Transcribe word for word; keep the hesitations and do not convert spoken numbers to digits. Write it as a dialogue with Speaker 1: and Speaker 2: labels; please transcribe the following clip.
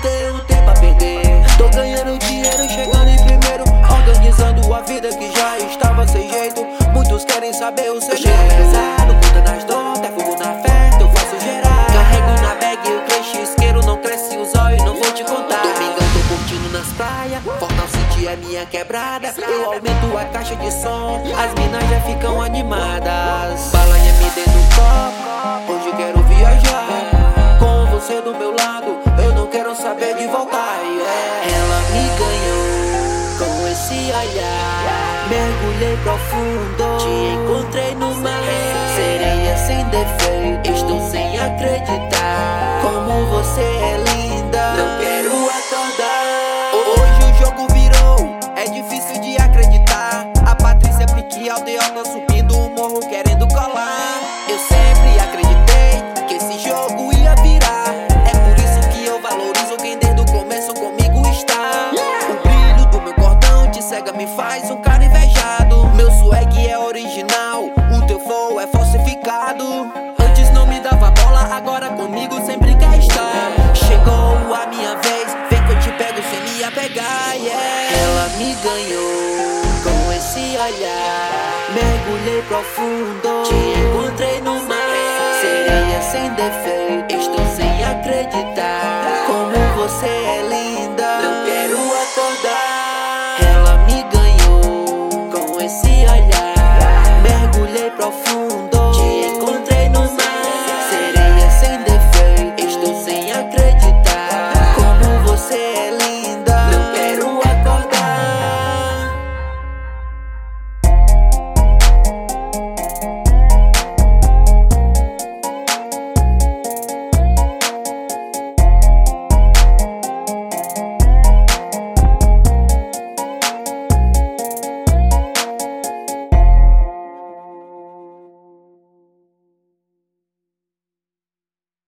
Speaker 1: tenho tempo a perder. Tô ganhando dinheiro, chegando em primeiro, organizando a vida que já estava sem jeito. Muitos querem saber o segredo. Chega pesado, conta nas dores, é fogo na festa, eu faço gerar. Carrego na bag o peixe isqueiro, não cresce os olhos, não vou te contar. Domingão tô curtindo nas praias, Fortal City é minha quebrada. Eu aumento a caixa de som, as minas já ficam animadas. Balanha me dê no copo, hoje quero viajar. Com você do meu lado, eu não quero saber de voltar, yeah. Ela me ganhou com esse olhar, mergulhei profundo, te encontrei no mar. Sereia sem defeito, estou sem acreditar. Como você é linda, não quero acordar. Hoje o jogo virou, é difícil de acreditar. A Patrícia Pique aldeota subindo o morro querendo colar. Eu sempre acreditei que esse jogo ia virar. É por isso que eu valorizo quem desde o começo comigo está. O brilho do meu cordão de cega me faz um cara invejado. Meu swag é original, o teu flow é falsificado. Antes não me dava bola, agora comigo sempre quer estar. Chegou a minha vez, vem que eu te pego sem me apegar, yeah. Ela me ganhou com esse olhar, mergulhei profundo, te encontrei no mar. Sereia sem defeito, estou sem acreditar. Como você é